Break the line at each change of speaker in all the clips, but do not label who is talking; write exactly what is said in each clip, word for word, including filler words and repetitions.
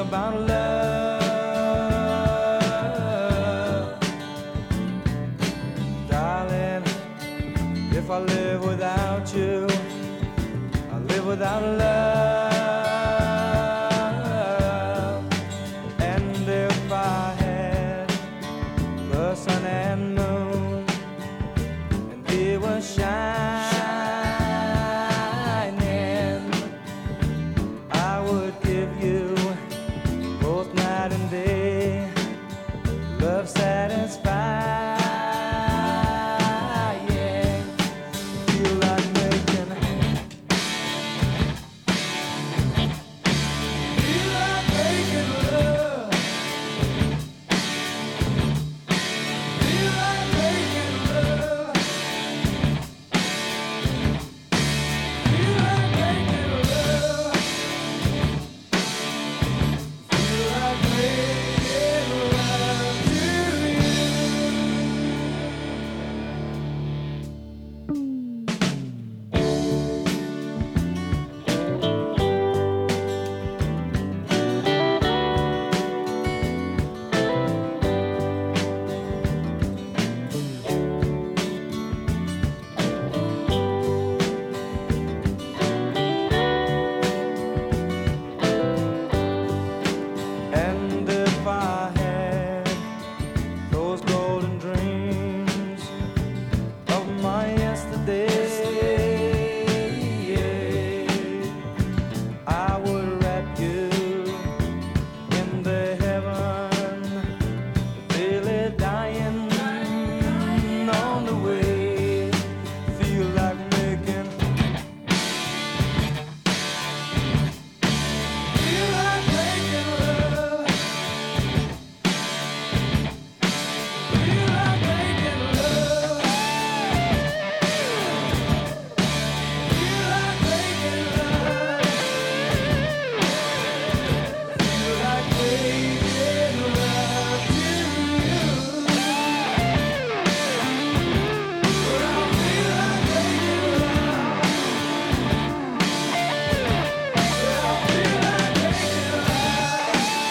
about love. Darling, if I live without you, I live without love. And if I had the sun and moon, and they were shining, I would give you both night and day love satisfying. Feel like making Feel like making love. Feel like making love. Feel like making love. Feel like making love to you. And if I had those golden dreams of my yesterday, I would wrap you in the heaven, really dying on the way. Feel like making Feel like making love. Feel like making love. Feel like making love. Feel like making love to you. But I feel like making love. But I feel like making love.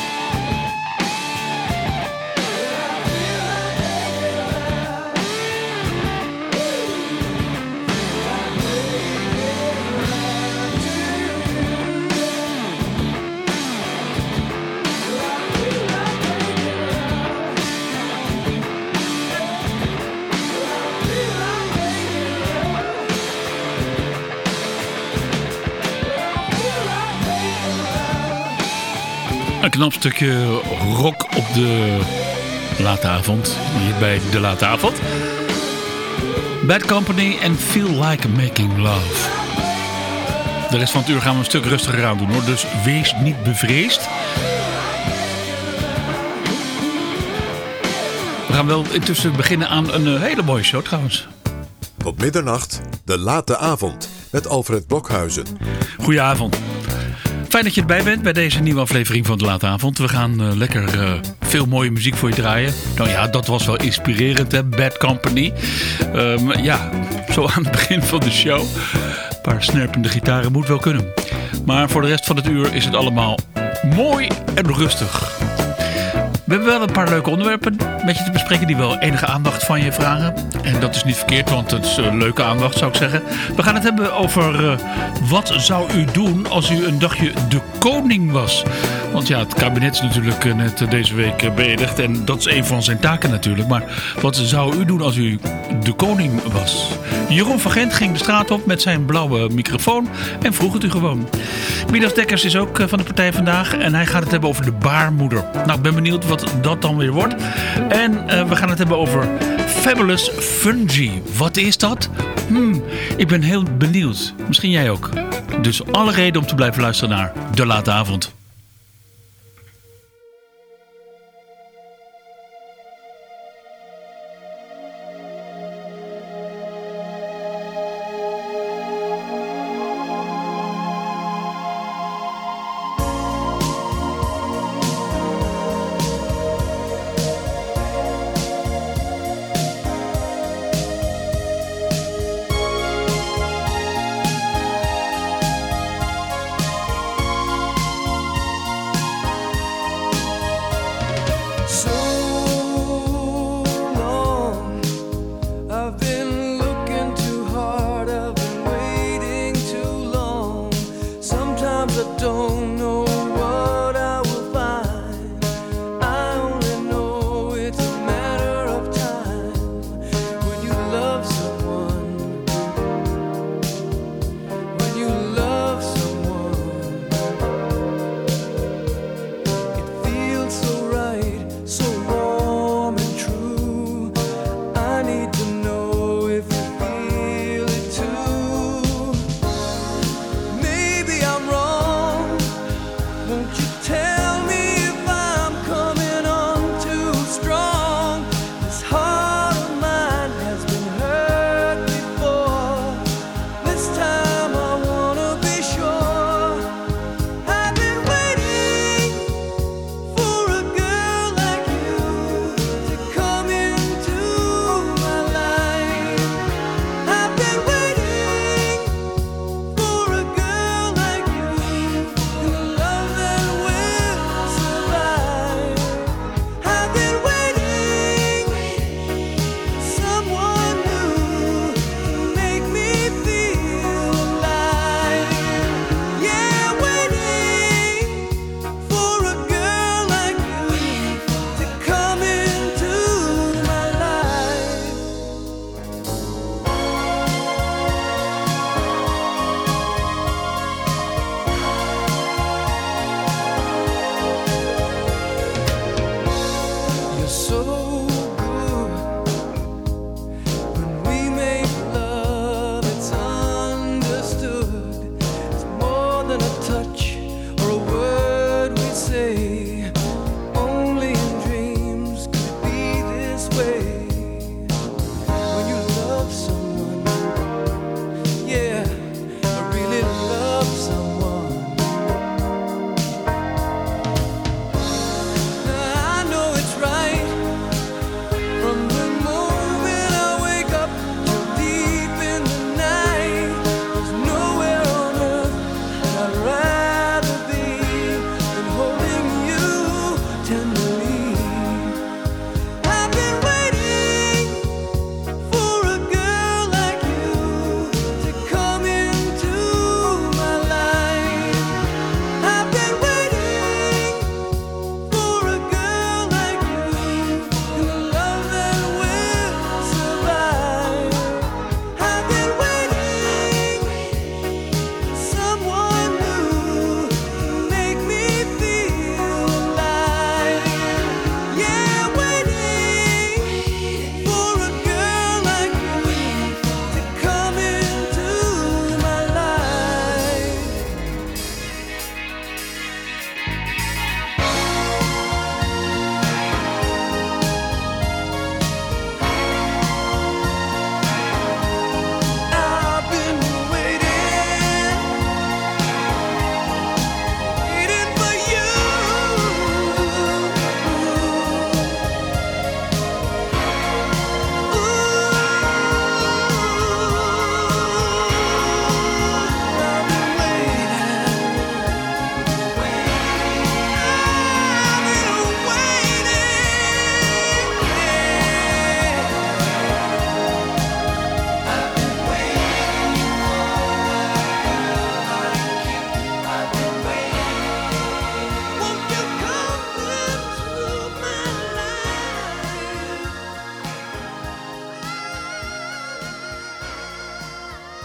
Een knap stukje rock op de late avond. Hier bij de late avond. Bad Company en Feel Like Making Love. De rest van het uur gaan we een stuk rustiger aan doen hoor. Dus wees niet bevreesd. We gaan wel intussen beginnen aan een uh, hele mooie show trouwens.
Tot middernacht, de late avond met Alfred Blokhuizen.
Goedenavond. Fijn dat je erbij bent bij deze nieuwe aflevering van de Late Avond. We gaan uh, lekker uh, veel mooie muziek voor je draaien. Nou ja, dat was wel inspirerend hè, Bad Company. Um, ja, zo aan het begin van de show. Een paar snerpende gitaren moet wel kunnen. Maar voor de rest van het uur is het allemaal mooi en rustig. We hebben wel een paar leuke onderwerpen met je te bespreken die wel enige aandacht van je vragen. En dat is niet verkeerd, want het is uh, leuke aandacht zou ik zeggen. We gaan het hebben over uh, wat zou u doen als u een dagje de koning was. Want ja, het kabinet is natuurlijk uh, net uh, deze week uh, beëdigd en dat is een van zijn taken natuurlijk. Maar wat zou u doen als u de koning was? Jeroen van Gent ging de straat op met zijn blauwe microfoon en vroeg het u gewoon. Midas Dekkers is ook uh, van de partij vandaag en hij gaat het hebben over de baarmoeder. Nou, ik ben benieuwd wat dat dan weer wordt. En uh, we gaan het hebben over Fabulous Fungi. Wat is dat? Hmm, ik ben heel benieuwd. Misschien jij ook. Dus alle reden om te blijven luisteren naar De Late Avond.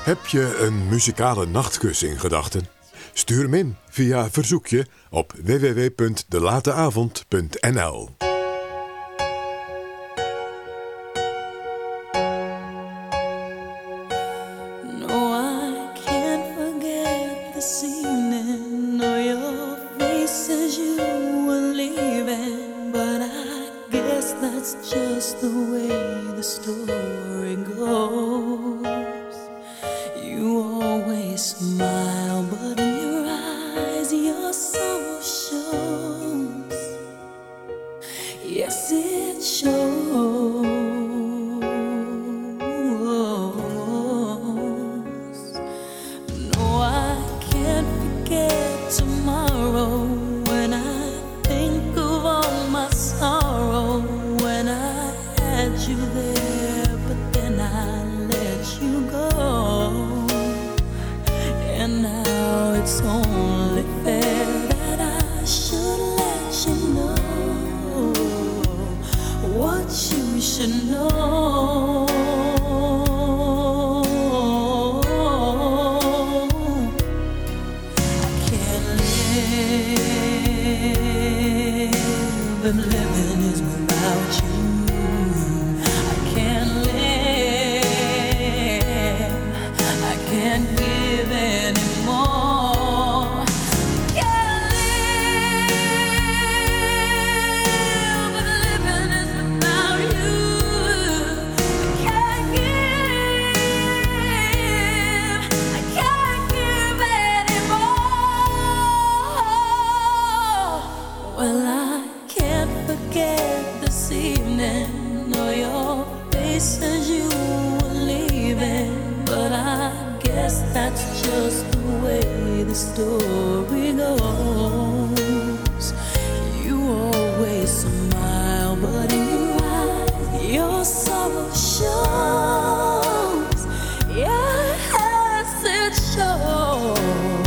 Heb je een muzikale nachtkus in gedachten? Stuur hem in via verzoekje op w w w punt de late avond punt n l.
Just the way the story goes. You always smile, but in your eyes your sorrow shows. Yes, it shows. No, I can't forget tomorrow when I think of all my sorrow. You there, but then I let you go, and now it's only fair that I should let you know what you should know. I can't live if living is without you. That's just the way the story goes. You always smile, but in your eyes your sorrow shows. Yes, it shows.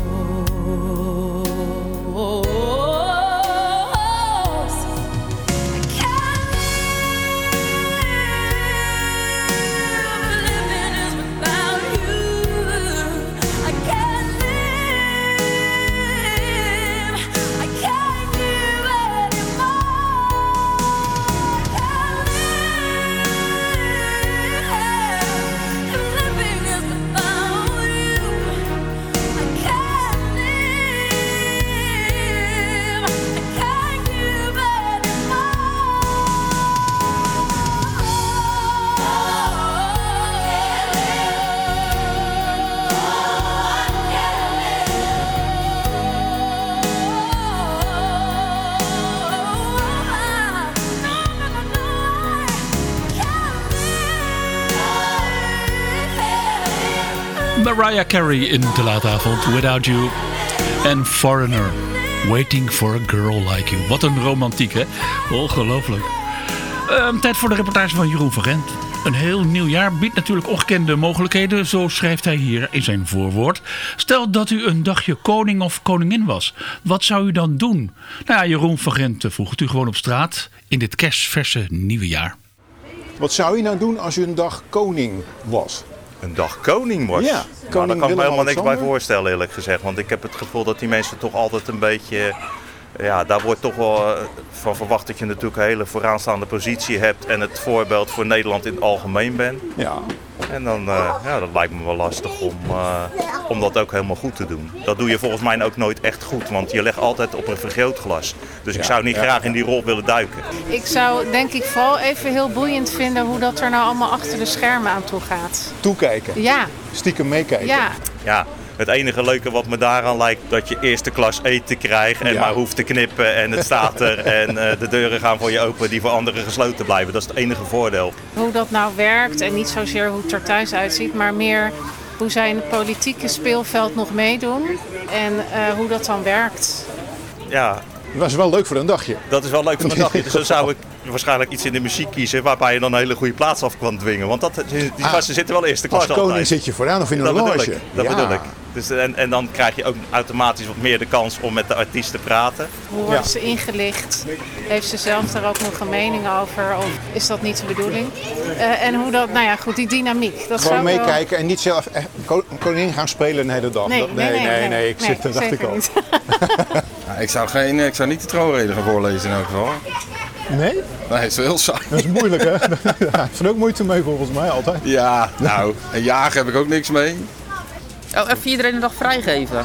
Mariah Carey in de late avond, Without You. En Foreigner, Waiting for a Girl Like You. Wat een romantiek, hè? Ongelooflijk. Uh, tijd voor de reportage van Jeroen van Gent. Een heel nieuw jaar biedt natuurlijk ongekende mogelijkheden, zo schrijft hij hier in zijn voorwoord. Stel dat u een dagje koning of koningin was. Wat zou u dan doen? Nou ja, Jeroen van Gent vroeg het u gewoon op straat in dit kerstverse nieuwe jaar.
Wat zou je nou doen als u een dag koning was?
Een dag koning was?
Ja,
nou,
koning
daar kan ik me helemaal niks bij
Willem-Alexander.
voorstellen, eerlijk gezegd. Want ik heb het gevoel dat die mensen toch altijd een beetje... Ja, daar wordt toch wel van verwacht dat je natuurlijk een hele vooraanstaande positie hebt. En het voorbeeld voor Nederland in het algemeen bent.
Ja.
En dan uh, ja, dat lijkt me wel lastig om, uh, om dat ook helemaal goed te doen. Dat doe je volgens mij ook nooit echt goed. Want je legt altijd op een vergrootglas. Dus ik
Ja,
zou niet
ja,
graag
ja.
in die rol willen duiken.
Ik zou denk ik vooral even heel boeiend vinden hoe dat er nou allemaal achter de schermen aan toe gaat.
Toekijken.
Ja,
Stiekem meekijken.
ja.
Ja, het enige leuke wat me daaraan lijkt, dat je eerste klas eten krijgt en
Ja.
maar hoeft te knippen en het staat er en uh, de deuren gaan voor je open die voor anderen gesloten blijven. Dat is het enige voordeel.
Hoe dat nou werkt en niet zozeer hoe het er thuis uitziet, maar meer hoe zij in het politieke speelveld nog meedoen en uh, hoe dat dan werkt.
Ja,
Dat was wel leuk voor een dagje.
Dat is wel leuk voor een dagje. Dus dan zou ik waarschijnlijk iets in de muziek kiezen waarbij je dan een hele goede plaats af kan dwingen. Want dat, die
Ah,
gasten zitten wel eerste klas
Als koning
altijd.
zit je vooraan of in een
Dat bedoel
loge.
ik. Dat
Ja.
bedoel ik. Dus, en, en dan krijg je ook automatisch wat meer de kans om met de artiest te praten.
Hoe wordt ze ingelicht? Heeft ze zelf daar ook nog een mening over? Of is dat niet de bedoeling? Uh, en hoe dat, nou ja, goed, die dynamiek. Dat
Gewoon
zou wel-
meekijken en niet zelf echt ko- koningin gaan spelen een hele dag.
Nee,
Dat-
nee, nee, nee,
nee, ik
nee,
zit, dat dacht ik
zeker
al.
niet.
Ja, ik, zou geen, ik zou niet de troonrede gaan voorlezen in elk geval.
Nee?
Nee, het is wel heel saai.
Dat is moeilijk, hè? Ja, ik vind ook moeite mee volgens mij altijd.
Ja, nou, een jagen heb ik ook niks mee.
Oh, even iedereen een dag vrijgeven.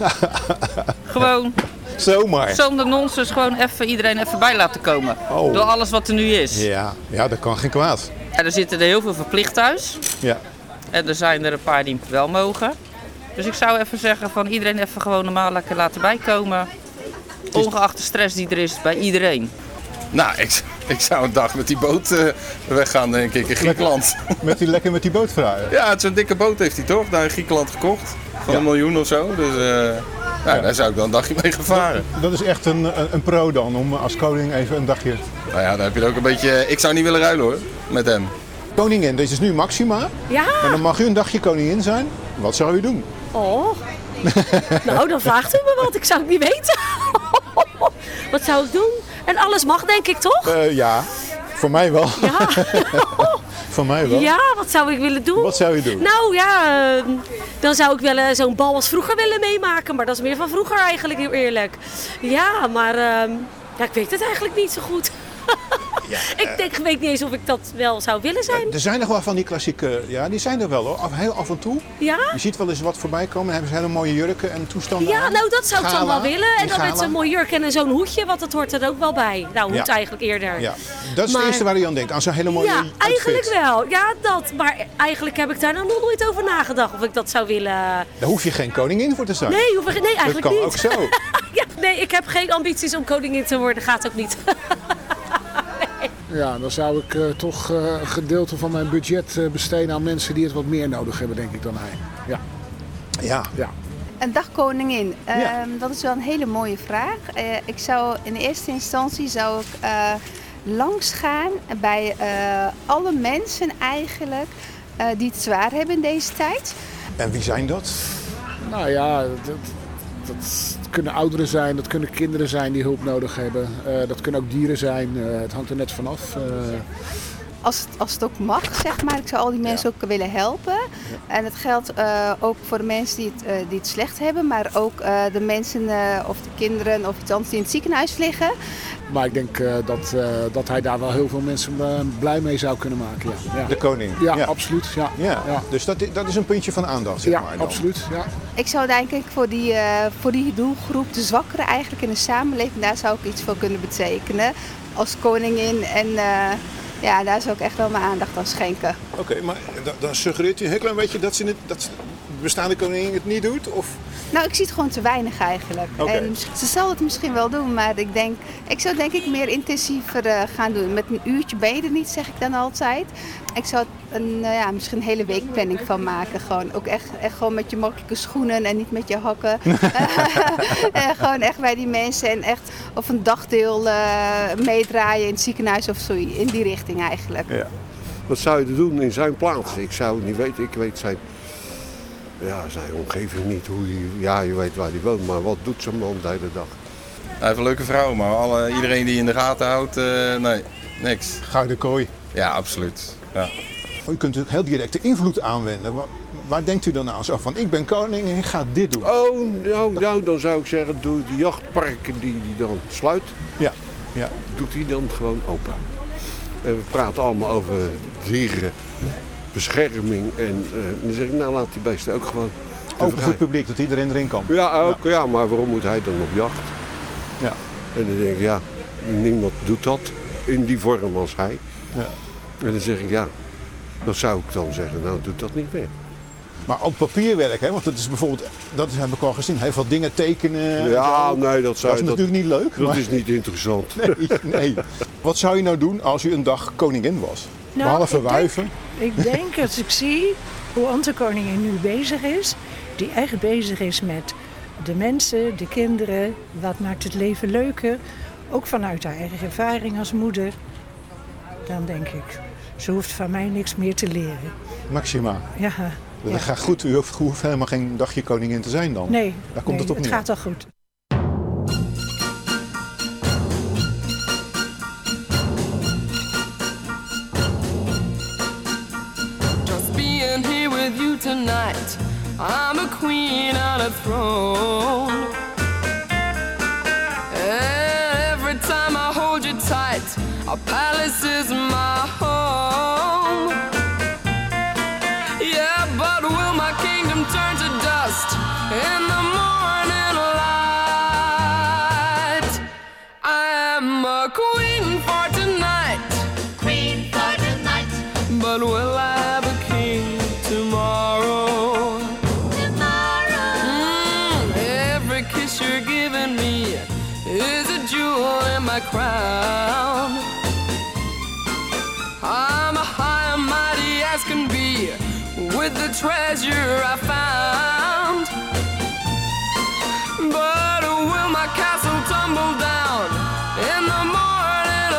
Gewoon,
Zomaar.
zonder nonsens, gewoon even iedereen even bij laten komen.
Oh.
Door alles wat er nu is.
Ja, ja, dat kan geen kwaad.
En er zitten er heel veel verplicht thuis.
Ja.
En er zijn er een paar die wel mogen. Dus ik zou even zeggen van iedereen even gewoon normaal lekker laten bijkomen. Ongeacht de stress die er is bij iedereen.
Nou, ik, ik zou een dag met die boot uh, weggaan, denk ik, in Griekenland.
Met die, lekker met die boot vragen.
Ja, het is een dikke boot heeft hij toch, daar in Griekenland gekocht. Van
Ja.
een miljoen of zo. Dus uh, nou, ja. daar zou ik dan een dagje mee gevaren.
Dat is echt een, een, een pro dan, om als koning even een dagje...
Nou ja, dan heb je er ook een beetje... Ik zou niet willen ruilen hoor, met hem.
Koningin, dit is nu Maxima.
Ja.
En dan mag u een dagje koningin zijn. Wat zou u doen?
Oh. Nou, dan vraagt u me wat. Ik zou het niet weten. Wat zou ik doen? En alles mag, denk ik, toch?
Uh, ja, voor mij wel.
Ja.
Voor mij wel.
Ja, wat zou ik willen doen?
Wat zou je doen?
Nou ja, uh, dan zou ik wel uh, zo'n bal als vroeger willen meemaken. Maar dat is meer van vroeger eigenlijk, heel eerlijk. Ja, maar uh, ja, ik weet het eigenlijk niet zo goed. Ja, ik denk, ik weet niet eens of ik dat wel zou willen zijn.
Er zijn nog wel van die klassieke, ja, die zijn er wel hoor, af, heel af en toe.
Ja?
Je ziet wel eens wat voorbij komen, dan hebben ze hele mooie jurken en toestanden
Ja,
aan.
nou dat zou ik
Gala,
dan wel willen. En dan
gala.
met zo'n mooi jurk en zo'n hoedje, want dat hoort er ook wel bij. Nou, hoed
Ja.
eigenlijk eerder.
Ja, dat is
Maar-
het eerste waar je aan denkt, aan zo'n hele mooie
Ja,
outfit.
eigenlijk wel. Ja, dat. Maar eigenlijk heb ik daar nog nooit over nagedacht of ik dat zou willen.
Daar hoef je geen koningin voor te zijn.
Nee, hoef ik, nee eigenlijk
dat kan
niet.
ook zo.
Ja, nee, ik heb geen ambities om koningin te worden. Gaat ook niet.
Ja, dan zou ik uh, toch uh, een gedeelte van mijn budget uh, besteden aan mensen die het wat meer nodig hebben, denk ik, dan hij. Ja.
Ja.
ja.
Een dag koningin, uh,
Ja.
dat is wel een hele mooie vraag. Uh, ik zou in eerste instantie zou ik uh, langs gaan bij uh, alle mensen eigenlijk uh, die het zwaar hebben in deze tijd.
En wie zijn dat?
Nou ja, dat, dat kunnen ouderen zijn, dat kunnen kinderen zijn die hulp nodig hebben. Uh, dat kunnen ook dieren zijn, uh, het hangt er net vanaf. Uh,
Als het, als het ook mag, zeg maar. Ik zou al die mensen ja. ook willen helpen. Ja. En het geldt uh, ook voor de mensen die het, uh, die het slecht hebben. Maar ook uh, de mensen uh, of de kinderen of iets anders die in het ziekenhuis liggen.
Maar ik denk uh, dat, uh, dat hij daar wel heel veel mensen uh, blij mee zou kunnen maken. Ja. Ja.
De koning?
Ja,
ja.
absoluut. Ja.
Ja. Ja. Dus dat, dat is een puntje van aandacht, zeg
ja,
maar. Dan.
Absoluut. Ja.
Ik zou denk ik voor die, uh, voor die doelgroep, de zwakkeren eigenlijk in de samenleving, daar zou ik iets voor kunnen betekenen. Als koningin en... Uh, Ja, daar zou ik echt wel mijn aandacht aan schenken.
Oké, okay, maar dan, dan suggereert u een heel klein beetje dat, ze het, dat de bestaande koningin het niet doet? Of?
Nou, ik zie het gewoon te weinig eigenlijk.
Okay.
En ze zal het misschien wel doen, maar ik denk, ik zou denk ik meer intensiever uh, gaan doen. Met een uurtje ben je er niet, zeg ik dan altijd. Ik zou er een, uh, ja, misschien een hele weekplanning van maken. Gewoon ook echt, echt gewoon met je makkelijke schoenen en niet met je hakken. uh, gewoon echt bij die mensen en echt of een dagdeel uh, meedraaien in het ziekenhuis of zo, in die richting eigenlijk.
Ja. Wat zou je doen in zijn plaats? Ik zou het niet weten. Ik weet zijn, ja, zijn omgeving niet. Hoe die, ja, je weet waar hij woont, maar wat doet zo'n man de hele dag?
Hij heeft een leuke vrouw, maar alle, iedereen die in de gaten houdt, uh, nee, niks.
Gouden kooi.
Ja, absoluut. Ja.
U kunt natuurlijk heel directe invloed aanwenden. Waar, waar denkt u dan aan? Zo van, ik ben koning en ik ga dit doen.
Oh, nou, nou dan zou ik zeggen, doe de jachtparken die hij dan sluit,
ja. Ja.
doet hij dan gewoon open. En we praten allemaal over dieren, bescherming en uh, dan zeg ik, nou laat die beesten ook gewoon...
Open voor het publiek, dat iedereen erin kan.
Ja, ook, ja. ja, maar waarom moet hij dan op jacht?
Ja.
En dan denk ik, ja, niemand doet dat in die vorm als hij.
Ja.
En dan zeg ik, ja, dan zou ik dan zeggen, nou doe dat niet meer.
Maar ook papierwerk, hè? Want dat is bijvoorbeeld, dat heb ik al gezien, heel veel dingen tekenen.
Ja, nee, dat, zou,
dat is natuurlijk
dat,
niet leuk.
Dat
maar...
is niet interessant.
Nee, nee. Wat zou je nou doen als u een dag koningin was?
Nou,
Behalve
ik
wuiven.
Denk, ik denk als ik zie hoe onze koningin nu bezig is, die echt bezig is met de mensen, de kinderen, wat maakt het leven leuker. Ook vanuit haar eigen ervaring als moeder. Dan denk ik, ze hoeft van mij niks meer te leren.
Maxima.
Ja.
Dat
ja.
gaat goed. U hoeft, u hoeft helemaal geen dagje koningin te zijn dan.
Nee,
Daar komt
nee,
het op
het
neer.
gaat al goed.
Just being here with you tonight, I'm a queen on a throne. Every time I hold you tight, our palace is my home. Yeah, but will my kingdom turn to dust in the morning light? I am a queen for tonight, queen for tonight. But will I have a king tomorrow? Tomorrow. Mm, every kiss you're giving me is a jewel in my crown. I'm a high and mighty as can be with the treasure I found. But will my castle tumble down in the morning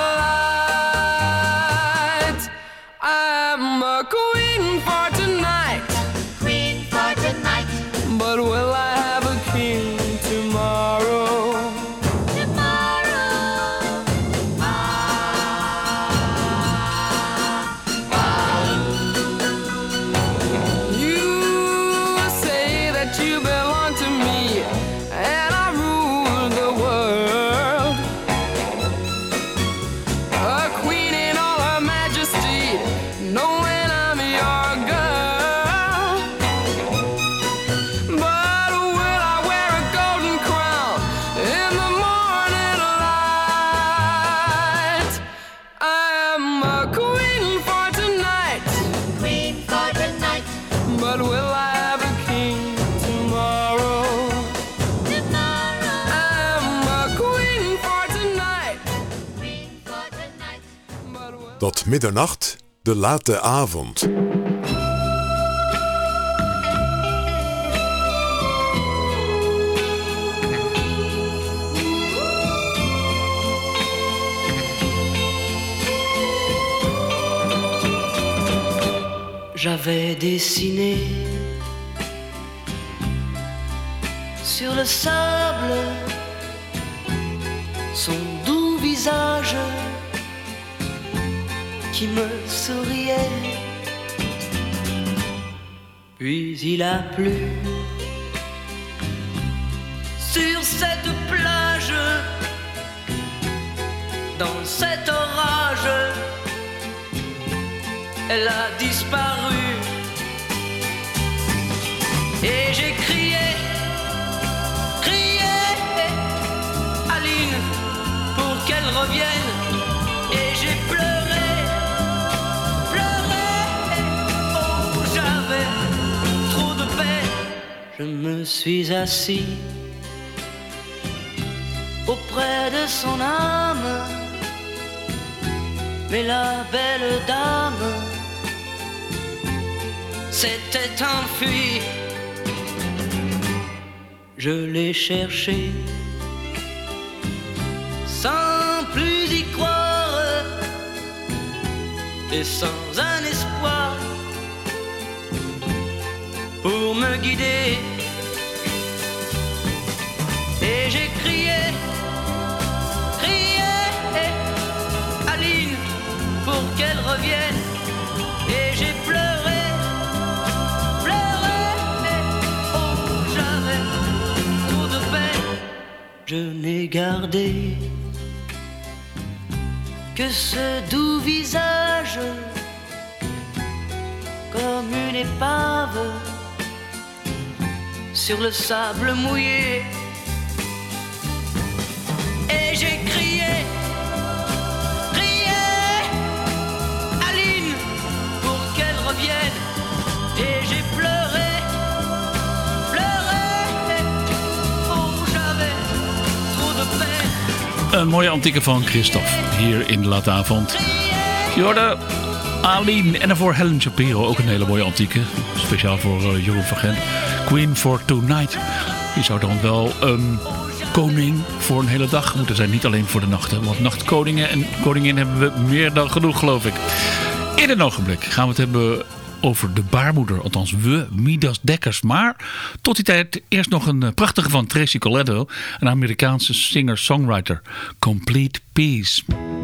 light? I'm a queen for tonight, queen for tonight. But will I have a king tomorrow?
Tot middernacht, de late avond.
J'avais dessiné sur le sable son doux visage qui me souriait. Puis il a plu sur cette plage, dans cet orage, elle a disparu. Et j'ai crié, crié, Aline, pour qu'elle revienne. Et j'ai pleuré, pleuré, oh j'avais trop de peine. Je me suis assis auprès de son âme, mais la belle dame s'était enfuie. Je l'ai cherchée sans plus y croire et sans un espoir pour me guider. Et j'ai crié, crié, Aline, pour qu'elle revienne. Et j'ai pleuré, pleuré, oh j'avais trop de peine. Je n'ai gardé que ce doux visage comme une épave sur le sable mouillé. Et j'ai crié, crié, Aline, pour qu'elle revienne. Et j'ai pleuré, pleuré, oh j'avais trop de peine.
Een mooie antieke van Christophe, hier in de late avond. Je hoorde Aline en daarvoor Helen Shapiro, ook een hele mooie antieke. Speciaal voor uh, Jeroen van Gent. Queen for Tonight. Je zou dan wel een koning voor een hele dag moeten zijn. Niet alleen voor de nacht. Hè? Want nachtkoningen en koninginnen hebben we meer dan genoeg, geloof ik. In een ogenblik gaan we het hebben over de baarmoeder. Althans, we, Midas Dekkers. Maar tot die tijd eerst nog een prachtige van Tracy Colletto. Een Amerikaanse singer-songwriter. Complete Peace.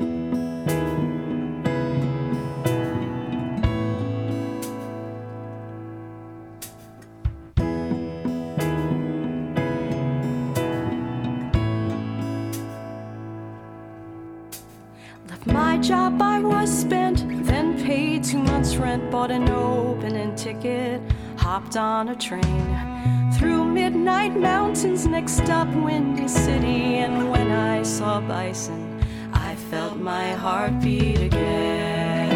My job I was spent, then paid two months rent, bought an opening ticket, hopped on a train through midnight mountains, next stop Windy City, and when I saw bison, I felt my heart beat again.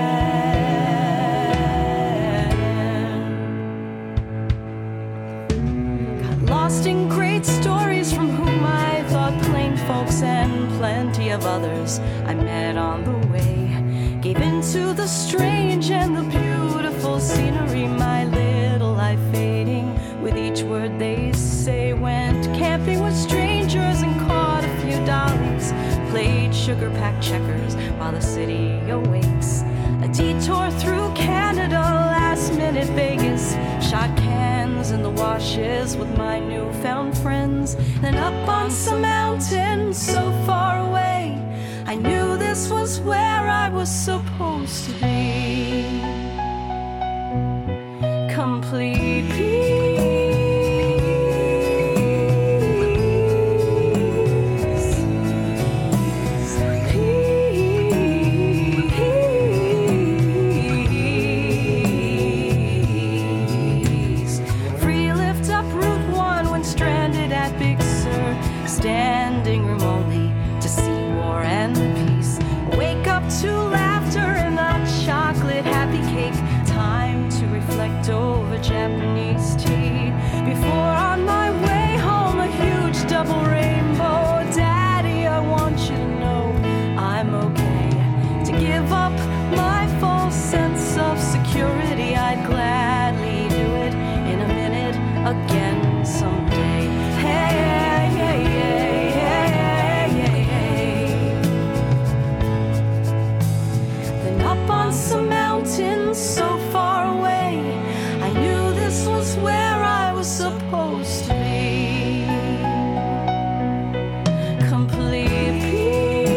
Got lost in great stories from whom I thought plain folks and plenty of others I met on the way. Gave into the strange and the beautiful scenery, my little life fading with each word they say. Went camping with strangers and caught a few dollies, played sugar-packed checkers while the city awakes. A detour through Canada, last-minute Vegas, shot cans in the washes with my newfound friends. Then up on some mountain so far away, I knew this was where I was supposed to be. Complete peace. Peace. Free lift up Route one when stranded at Big Sur, standing room only to see war and peace. Wake up to laughter and a chocolate happy cake. Time to reflect over Japanese tea. Before on my way home, a huge double rainbow. Daddy, I want you to know I'm okay. To give up my false sense of security, I'd gladly do it in a minute again someday. Hey, hey, hey, hey, hey, hey, hey. Then up on some mountains so far away, I knew this was where I was supposed to be. Complete peace.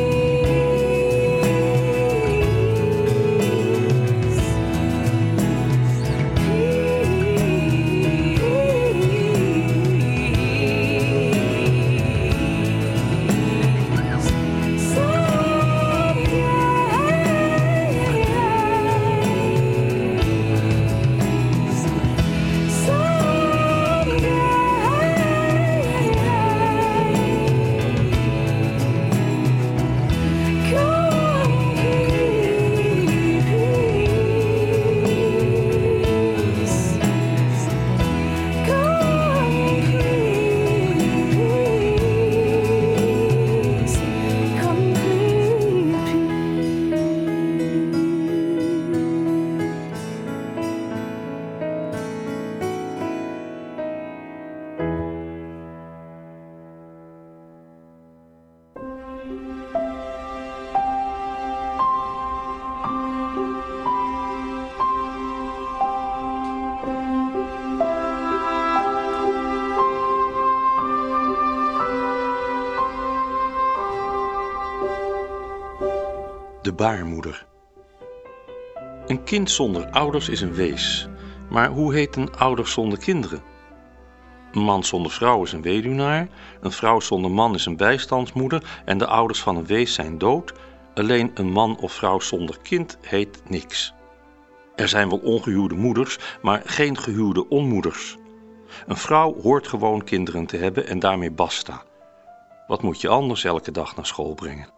De baarmoeder. Een kind zonder ouders is een wees. Maar hoe heten ouders zonder kinderen? Een man zonder vrouw is een weduwnaar. Een vrouw zonder man is een bijstandsmoeder. En de ouders van een wees zijn dood. Alleen een man of vrouw zonder kind heet niks. Er zijn wel ongehuwde moeders, maar geen gehuwde onmoeders. Een vrouw hoort gewoon kinderen te hebben en daarmee basta. Wat moet je anders elke dag naar school brengen?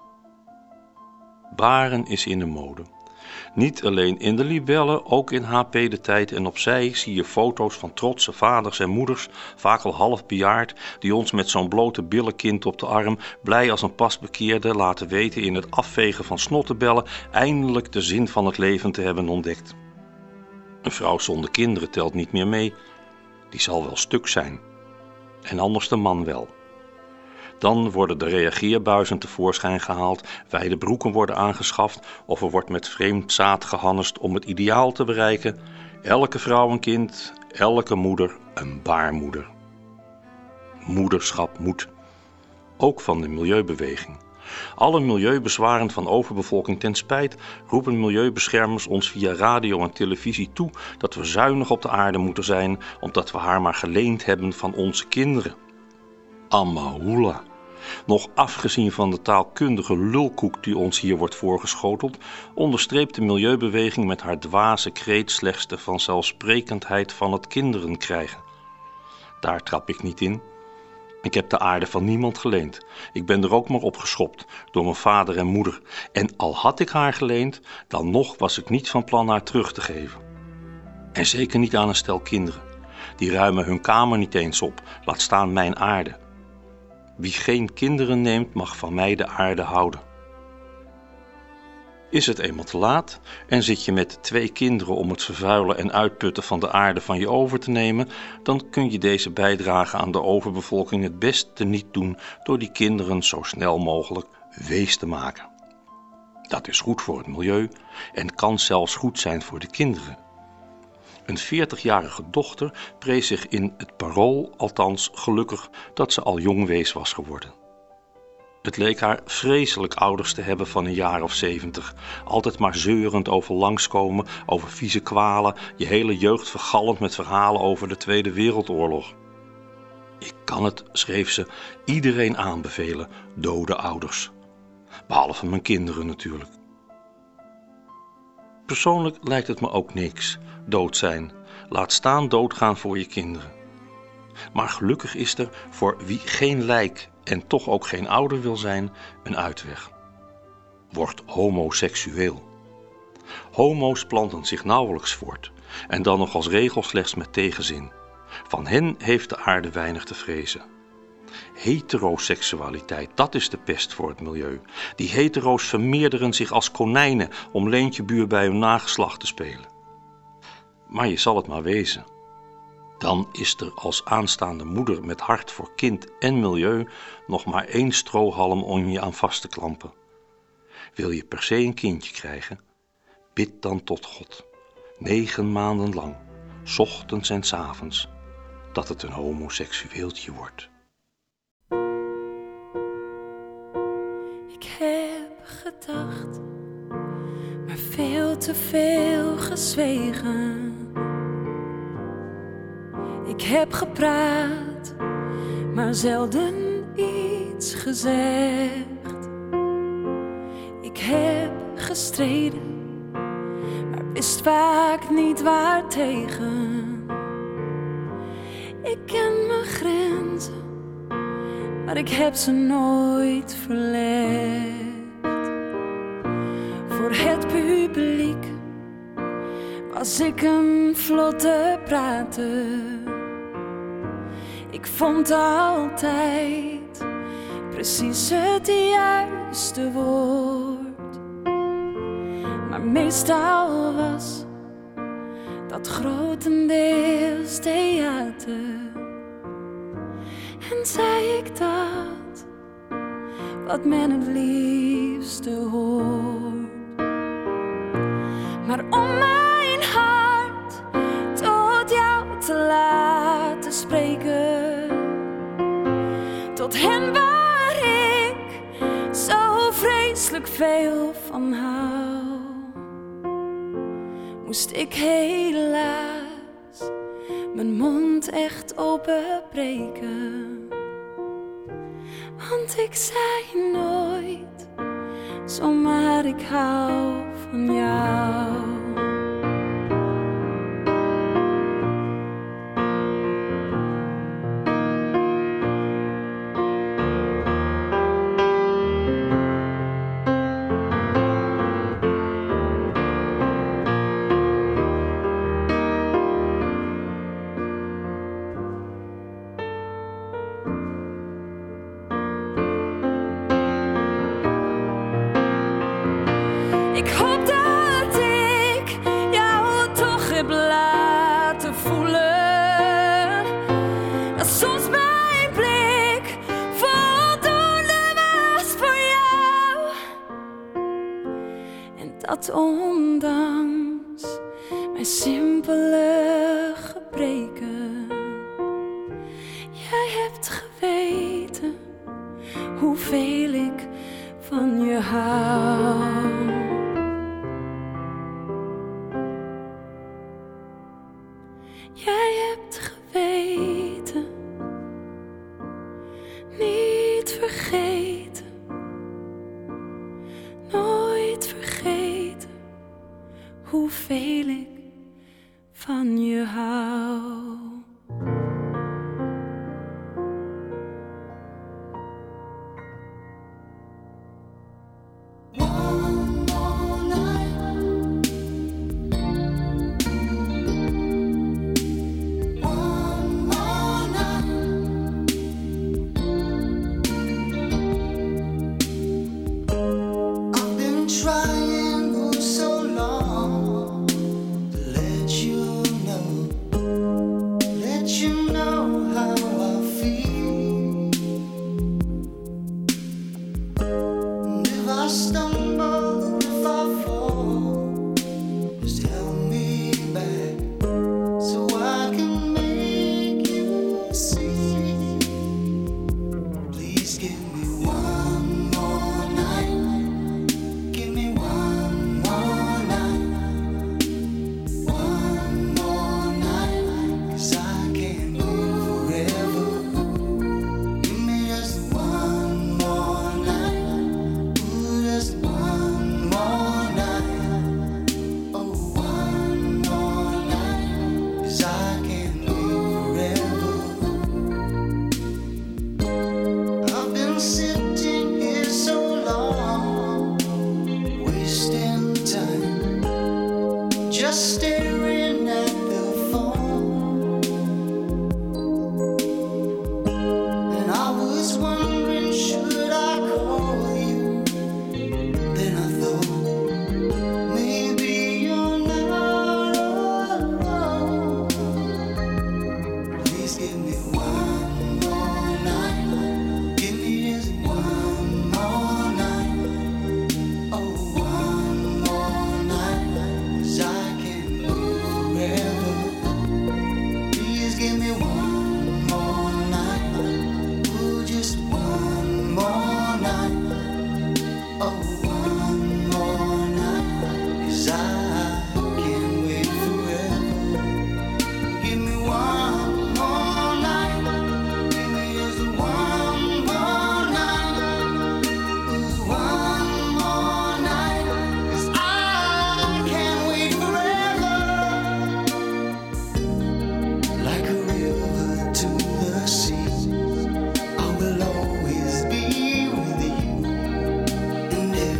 Baren is in de mode. Niet alleen in de libellen, ook in H P de tijd en opzij zie je foto's van trotse vaders en moeders, vaak al half bejaard, die ons met zo'n blote billenkind op de arm, blij als een pasbekeerde, laten weten in het afvegen van snottebellen eindelijk de zin van het leven te hebben ontdekt. Een vrouw zonder kinderen telt niet meer mee. Die zal wel stuk zijn. En anders de man wel. Dan worden de reageerbuizen tevoorschijn gehaald, wijde broeken worden aangeschaft of er wordt met vreemd zaad gehannest om het ideaal te bereiken. Elke vrouw een kind, elke moeder een baarmoeder. Moederschap moet. Ook van de milieubeweging. Alle milieubezwaren van overbevolking ten spijt roepen milieubeschermers ons via radio en televisie toe dat we zuinig op de aarde moeten zijn, omdat we haar maar geleend hebben van onze kinderen. Amahula. Nog afgezien van de taalkundige lulkoek die ons hier wordt voorgeschoteld, onderstreept de milieubeweging met haar dwaze kreet slechts de vanzelfsprekendheid van het kinderen krijgen. Daar trap ik niet in. Ik heb de aarde van niemand geleend. Ik ben er ook maar opgeschopt door mijn vader en moeder. En al had ik haar geleend, dan nog was ik niet van plan haar terug te geven. En zeker niet aan een stel kinderen. Die ruimen hun kamer niet eens op, laat staan mijn aarde. Wie geen kinderen neemt, mag van mij de aarde houden. Is het eenmaal te laat en zit je met twee kinderen om het vervuilen en uitputten van de aarde van je over te nemen, dan kun je deze bijdrage aan de overbevolking het beste niet doen door die kinderen zo snel mogelijk wees te maken. Dat is goed voor het milieu en kan zelfs goed zijn voor de kinderen. Een veertigjarige dochter prees zich in het Parool althans gelukkig dat ze al jong wees was geworden. Het leek haar vreselijk ouders te hebben van een jaar of zeventig. Altijd maar zeurend over langskomen, over vieze kwalen, je hele jeugd vergallend met verhalen over de Tweede Wereldoorlog. Ik kan het, schreef ze, iedereen aanbevelen, dode ouders. Behalve mijn kinderen natuurlijk. Persoonlijk lijkt het me ook niks, dood zijn. Laat staan doodgaan voor je kinderen. Maar gelukkig is er voor wie geen lijk en toch ook geen ouder wil zijn, een uitweg. Word homoseksueel. Homo's planten zich nauwelijks voort en dan nog als regel slechts met tegenzin. Van hen heeft de aarde weinig te vrezen. Heteroseksualiteit, dat is de pest voor het milieu. Die hetero's vermeerderen zich als konijnen om leentje buur bij hun nageslacht te spelen. Maar je zal het maar wezen. Dan is er als aanstaande moeder met hart voor kind en milieu nog maar één strohalm om je aan vast te klampen. Wil je per se een kindje krijgen? Bid dan tot God, negen maanden lang, 's ochtends en 's avonds, dat het een homoseksueeltje wordt.
Ik heb gedacht, maar veel te veel gezwegen. Ik heb gepraat, maar zelden iets gezegd. Ik heb gestreden, maar wist vaak niet waartegen. Ik ken mijn grenzen, maar ik heb ze nooit verlegd. Voor het publiek was ik een vlotte prater. Ik vond altijd precies het juiste woord. Maar meestal was dat grotendeels theater. En zei ik dat wat men het liefste hoort. Maar om mijn hart tot jou te laten spreken, tot hen waar ik zo vreselijk veel van hou, moest ik helaas mijn mond echt openbreken. Want ik zei nooit zomaar ik hou van jou. Ik hoop dat ik dat ondanks mijn simpele gebreken, jij hebt geweten hoeveel ik van je hou. Jij hebt geweten, niet vergeten, nooit vergeten hoeveel ik van je hou.
And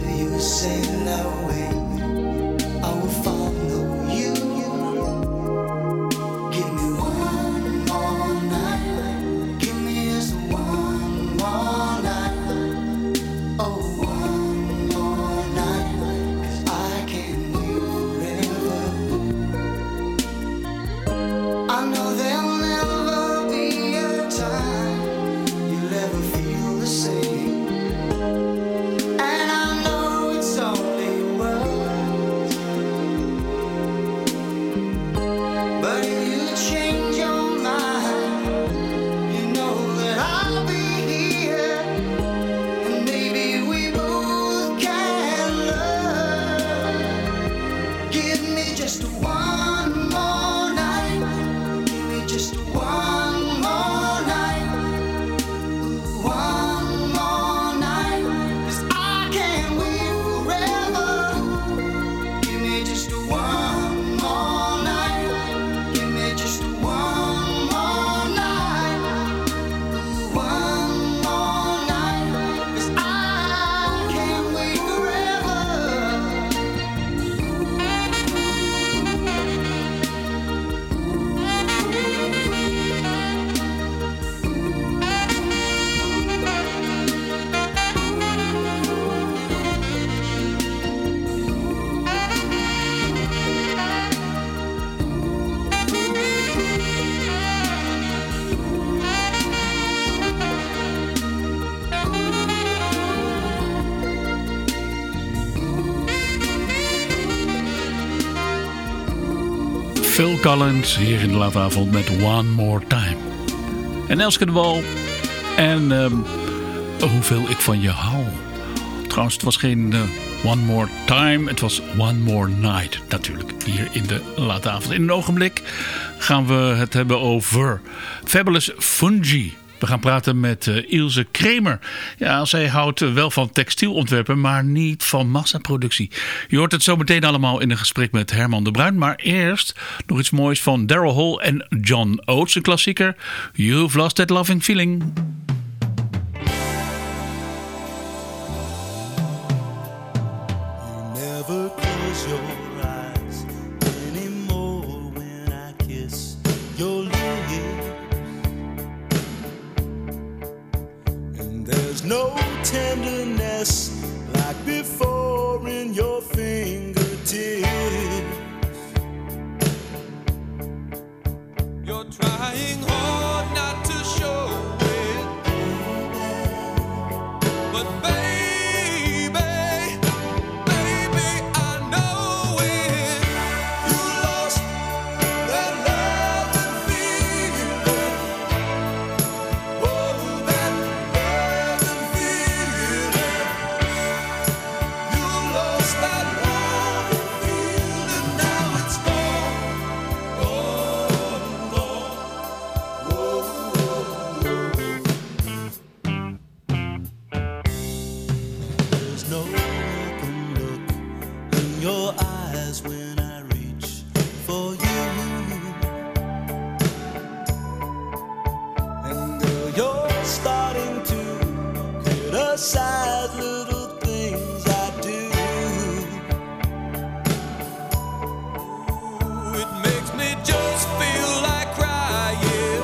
Phil Collins hier in de late avond met One More Time. En Elske de Wal. En um, hoeveel ik van je hou. Trouwens, het was geen uh, One More Time. Het was One More Night natuurlijk. Hier in de late avond. In een ogenblik gaan we het hebben over Fabulous Fungi. We gaan praten met uh, Ilse Kremer. Ja, zij houdt uh, wel van textielontwerpen, maar niet van massaproductie. Je hoort het zo meteen allemaal in een gesprek met Herman de Bruin. Maar eerst nog iets moois van Daryl Hall en John Oates, een klassieker. You've Lost That Loving Feeling.
You never close your eyes anymore when I kiss your lips. There's no tenderness like before in your fingertips. You're trying hard not to show it, but baby, baby, I know it. You lost that love and feeling. Oh, that love and feeling. You lost that love and feeling. Now it's gone, gone, gone. Oh, oh, oh. There's no welcome look in your eyes when I reach for you. And girl, you're starting to criticize little things I do. Ooh, it makes me just feel like crying.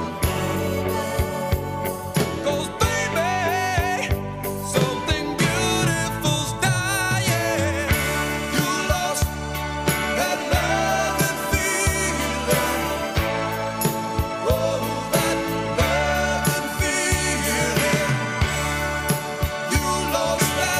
'Cause baby, something beautiful's dying. You lost that love and feeling. Oh, that love and feeling. You lost that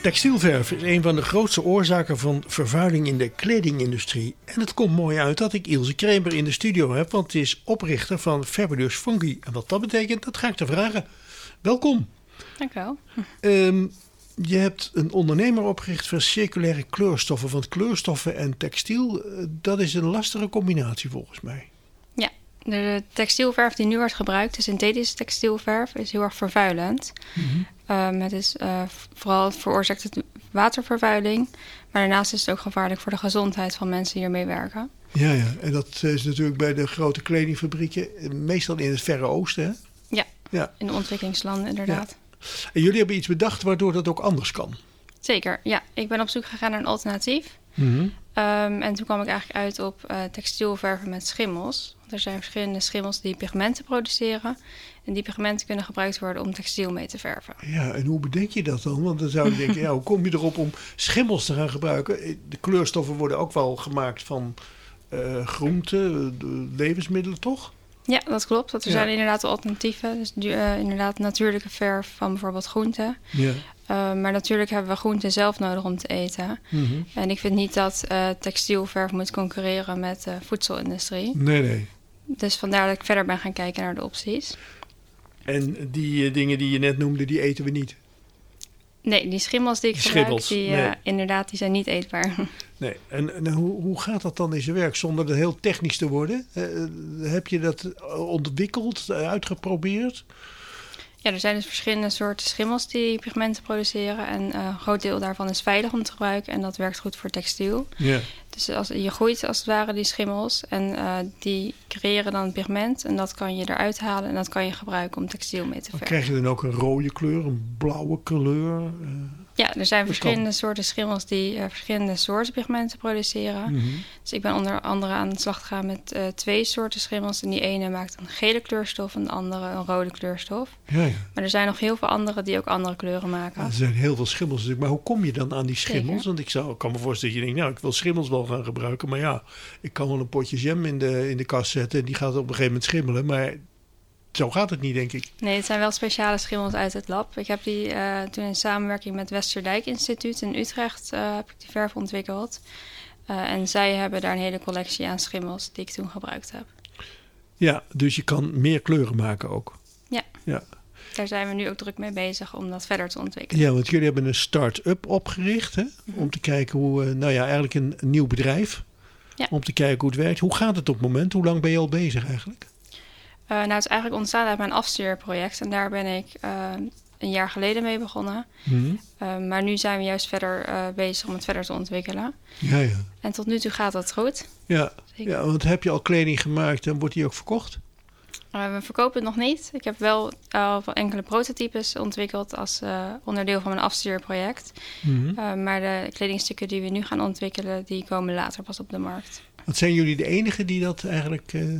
Textielverf is een van de grootste oorzaken van vervuiling in de kledingindustrie. En het komt mooi uit dat ik Ilse Kremer in de studio heb, want het is oprichter van Fabulous Fungi. En wat dat betekent, dat ga ik te vragen. Welkom.
Dank u wel.
Um, je hebt een ondernemer opgericht voor circulaire kleurstoffen. Want kleurstoffen en textiel, dat is een lastige combinatie volgens mij.
Ja, de textielverf die nu wordt gebruikt, de synthetische textielverf, is heel erg vervuilend. Mm-hmm. Um, het is uh, vooral veroorzaakt het watervervuiling, maar daarnaast is het ook gevaarlijk voor de gezondheid van mensen die ermee werken.
Ja, ja, en dat is natuurlijk bij de grote kledingfabrieken, meestal in het Verre Oosten, hè?
Ja,
ja.
In de ontwikkelingslanden inderdaad.
Ja. En jullie hebben iets bedacht waardoor dat ook anders kan?
Zeker, ja. Ik ben op zoek gegaan naar een alternatief.
Mm-hmm.
Um, en toen kwam ik eigenlijk uit op uh, textielverven met schimmels. Want er zijn verschillende schimmels die pigmenten produceren. En die pigmenten kunnen gebruikt worden om textiel mee te verven.
Ja, en hoe bedenk je dat dan? Want dan zou je denken, ja, hoe kom je erop om schimmels te gaan gebruiken? De kleurstoffen worden ook wel gemaakt van uh, groenten, levensmiddelen, toch?
Ja, dat klopt. Dat er ja. zijn inderdaad alternatieven. Dus uh, inderdaad natuurlijke verf van bijvoorbeeld groenten.
Ja.
Uh, maar natuurlijk hebben we groenten zelf nodig om te eten.
Mm-hmm.
En ik vind niet dat uh, textielverf moet concurreren met de voedselindustrie.
Nee, nee.
Dus vandaar dat ik verder ben gaan kijken naar de opties.
En die uh, dingen die je net noemde, die eten we niet?
Nee, die schimmels die ik
die
gebruik,
schimmels,
die,
nee.
uh, inderdaad, die zijn niet eetbaar.
Nee, en, en hoe, hoe gaat dat dan in zijn werk zonder het heel technisch te worden? Uh, heb je dat ontwikkeld, uitgeprobeerd?
Ja, er zijn dus verschillende soorten schimmels die pigmenten produceren. En uh, een groot deel daarvan is veilig om te gebruiken. En dat werkt goed voor textiel.
Ja.
Dus als, je groeit als het ware die schimmels. En uh, die creëren dan pigment. En dat kan je eruit halen. En dat kan je gebruiken om textiel mee te verven.
Krijg je dan ook een rode kleur, een blauwe kleur? Uh,
ja, er zijn verschillende kan. soorten schimmels die uh, verschillende soorten pigmenten produceren.
Mm-hmm.
Dus ik ben onder andere aan de slag gegaan met uh, twee soorten schimmels. En die ene maakt een gele kleurstof en de andere een rode kleurstof.
Ja, ja.
Maar er zijn nog heel veel andere die ook andere kleuren maken.
Ja, er zijn heel veel schimmels. Maar hoe kom je dan aan die schimmels?
Zeker.
Want ik, zou, ik kan me voorstellen dat je denkt, nou, ik wil schimmels wel gaan gebruiken. Maar ja, ik kan wel een potje jam in de, in de kast zetten. En die gaat op een gegeven moment schimmelen. Maar zo gaat het niet, denk ik.
Nee, het zijn wel speciale schimmels uit het lab. Ik heb die uh, toen in samenwerking met Westerdijk Instituut in Utrecht uh, heb ik die verf ontwikkeld. Uh, en zij hebben daar een hele collectie aan schimmels die ik toen gebruikt heb.
Ja, dus je kan meer kleuren maken ook.
Ja.
Ja.
Daar zijn we nu ook druk mee bezig om dat verder te ontwikkelen.
Ja, want jullie hebben een start-up opgericht, hè? Mm-hmm. Om te kijken hoe, nou ja, eigenlijk een, een nieuw bedrijf.
Ja.
Om te kijken hoe het werkt. Hoe gaat het op het moment? Hoe lang ben je al bezig eigenlijk?
Uh, nou, het is eigenlijk ontstaan uit mijn afstudeerproject. En daar ben ik uh, een jaar geleden mee begonnen.
Mm-hmm.
Uh, maar nu zijn we juist verder uh, bezig om het verder te ontwikkelen.
Ja, ja.
En tot nu toe gaat dat goed.
Ja, ja, want heb je al kleding gemaakt en wordt die ook verkocht?
Uh, we verkopen het nog niet. Ik heb wel uh, enkele prototypes ontwikkeld als uh, onderdeel van mijn afstudeerproject.
Mm-hmm.
Uh, maar de kledingstukken die we nu gaan ontwikkelen, die komen later pas op de markt.
Want zijn jullie de enigen die dat eigenlijk uh,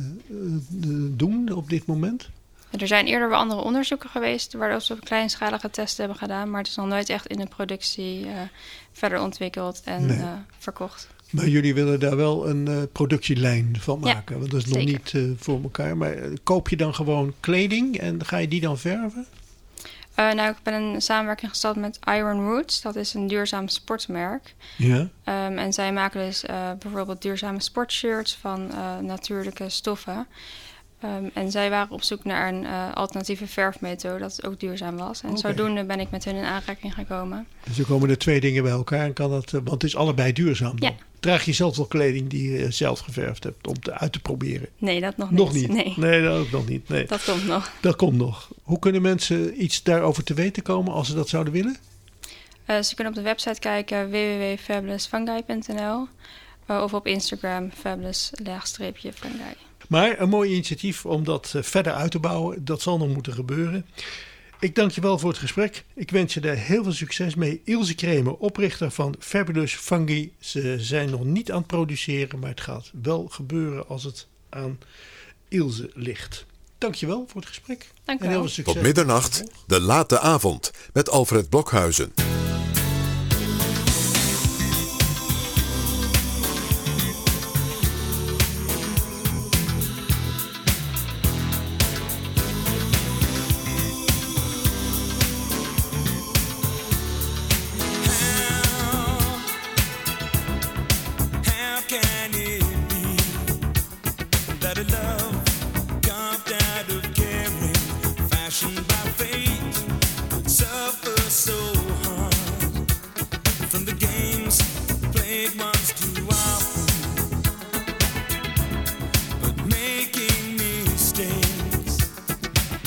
doen op dit moment?
Er zijn eerder wel andere onderzoeken geweest waardoor we kleinschalige testen hebben gedaan. Maar het is nog nooit echt in de productie uh, verder ontwikkeld en nee. uh, verkocht.
Maar jullie willen daar wel een uh, productielijn van maken.
Ja,
want dat is
zeker.
nog niet uh, voor elkaar. Maar uh, koop je dan gewoon kleding en ga je die dan verven?
Uh, nou, ik ben een samenwerking gestart met Iron Roots. Dat is een duurzaam sportmerk.
Ja.
Um, en zij maken dus uh, bijvoorbeeld duurzame sportshirts van uh, natuurlijke stoffen. Um, en zij waren op zoek naar een uh, alternatieve verfmethode dat ook duurzaam was. En
okay.
zodoende ben ik met hun in aanraking gekomen.
Dus er komen er twee dingen bij elkaar en kan dat, uh, want het is allebei duurzaam dan.
Ja.
Draag je zelf wel kleding die je zelf geverfd hebt om te, uit te proberen?
Nee, dat nog niet.
Nog niet?
Nee,
nee dat ook nog niet. Nee.
Dat komt nog.
Dat komt nog. Hoe kunnen mensen iets daarover te weten komen als ze dat zouden willen?
Uh, ze kunnen op de website kijken w w w punt fabulous fungi punt n l uh, of op Instagram fabulous-fungi.
Maar een mooi initiatief om dat uh, verder uit te bouwen. Dat zal nog moeten gebeuren. Ik dank je wel voor het gesprek. Ik wens je daar heel veel succes mee. Ilse Kremer, oprichter van Fabulous Fungi. Ze zijn nog niet aan het produceren, maar het gaat wel gebeuren als het aan Ilse ligt. Dank je wel voor het gesprek.
Dank
en heel veel succes.
Tot middernacht, de late avond met Alfred Blokhuizen.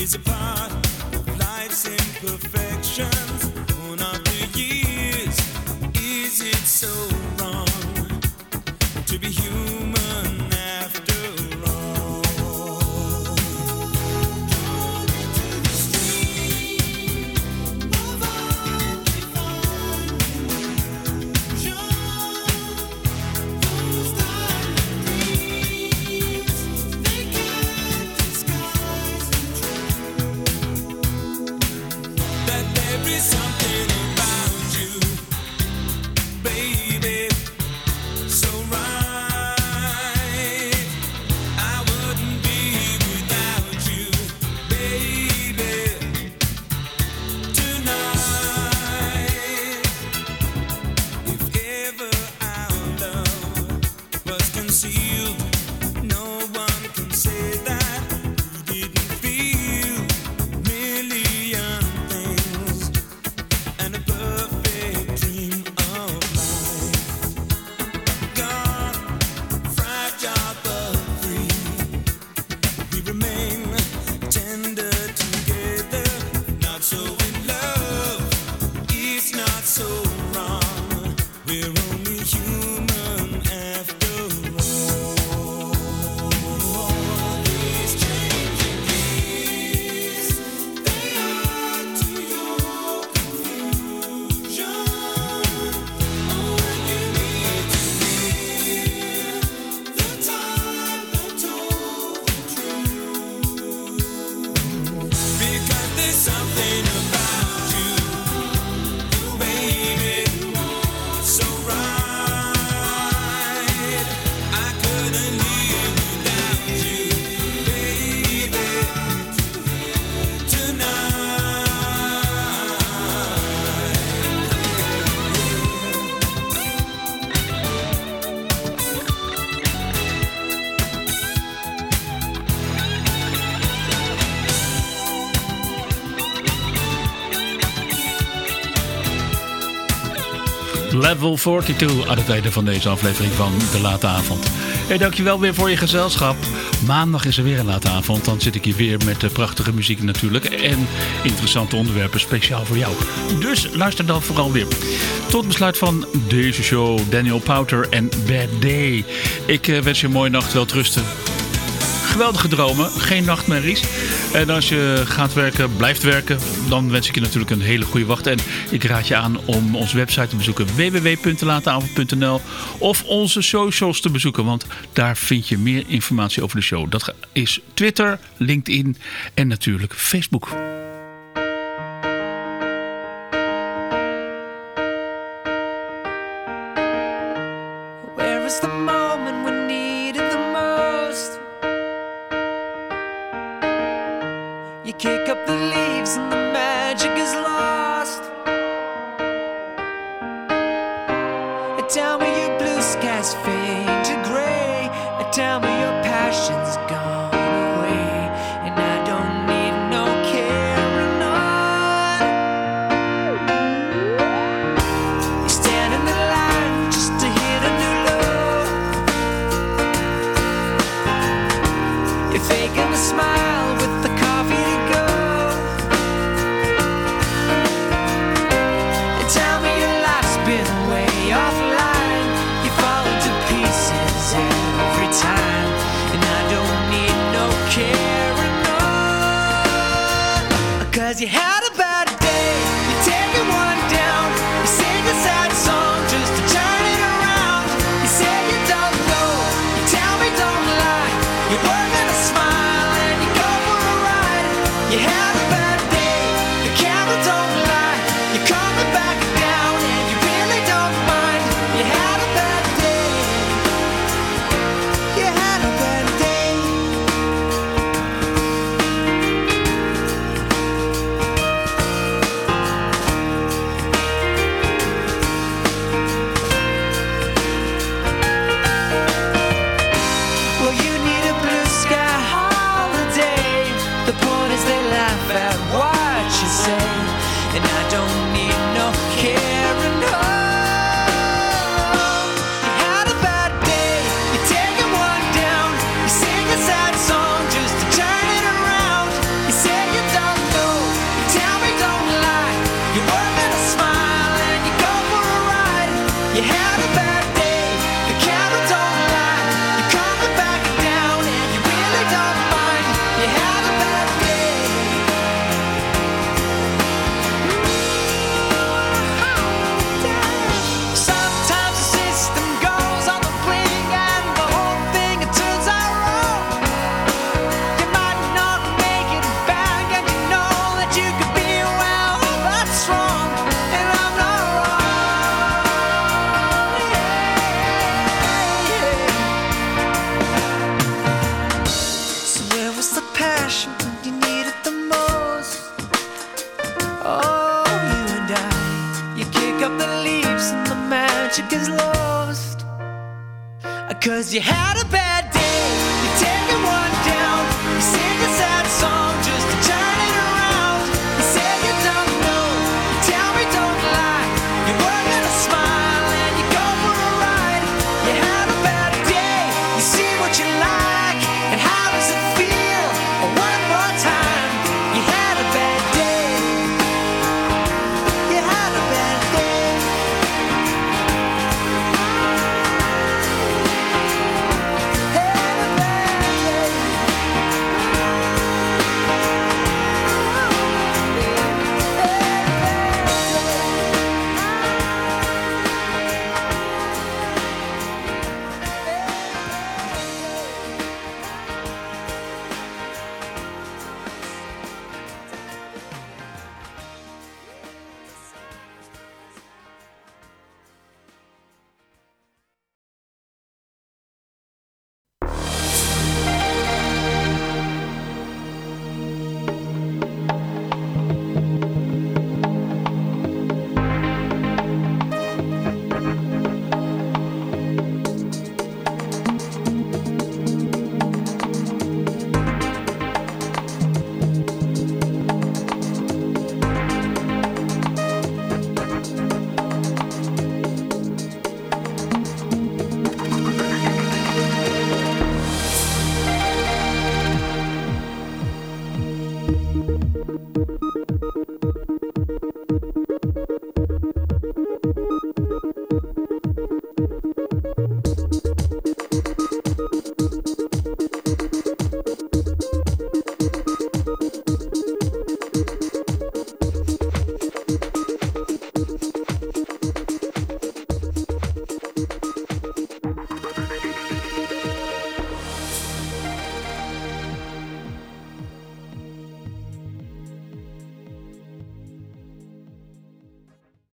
is a part of life's imperfections. Born after years, is it so wrong to be human after all? Drawn into the stream of undefined illusion, those diamond dreams, they can't disguise the truth that there is something about you, baby, so right. I wouldn't be without you, baby, tonight. If ever our love was concealed, no one can say that we didn't feel a million things and a perfect dream of life. Gone, fragile but free, we remain tender together, not so in love, it's not so wrong, we're only human after all. These changing years, they add to your confusion. Oh, when you need to hear the time that told the truth, because there's something about you, baby, so right. I couldn't live without you, baby,
Level tweeënveertig aan het einde van deze aflevering van De Late Avond. Hey, dankjewel weer voor je gezelschap. Maandag is er weer een Late Avond. Dan zit ik hier weer met de prachtige muziek natuurlijk. En interessante onderwerpen speciaal voor jou. Dus luister dan vooral weer. Tot besluit van deze show. Daniel Powter en Bad Day. Ik uh, wens je een mooie nacht, welterusten. Geweldige dromen, geen nachtmerries. En als je gaat werken, blijft werken, dan wens ik je natuurlijk een hele goede wacht. En ik raad je aan om onze website te bezoeken, w w w punt de late avond punt n l, of onze socials te bezoeken, want daar vind je meer informatie over de show. Dat is Twitter, LinkedIn en natuurlijk Facebook.
Where is the moment we need it the most? You kick up the leaves and the magic is lost. Tell me your blue skies fade to gray. Tell me your passion's gone away. And I don't need no carrying on. You stand in the line just to hit a new low. You're faking a smile with the coffee to go. And tell me your life's been way offline. You fall to pieces every time. And I don't need no carrying on. Cause you had a bad day, you take it one down. You sing a sad song just to turn it around. You say you don't know, you tell me don't lie. You're working a smile and you go for a ride. You had a bad day, the camera don't lie. You're coming back down and you really don't mind. You had a bad day, you had a bad day. Well, you need a blue sky holiday. The point is they laugh
passion when you need it the most. Oh, you and I, you kick up the leaves and the magic is lost. 'Cause you had a bad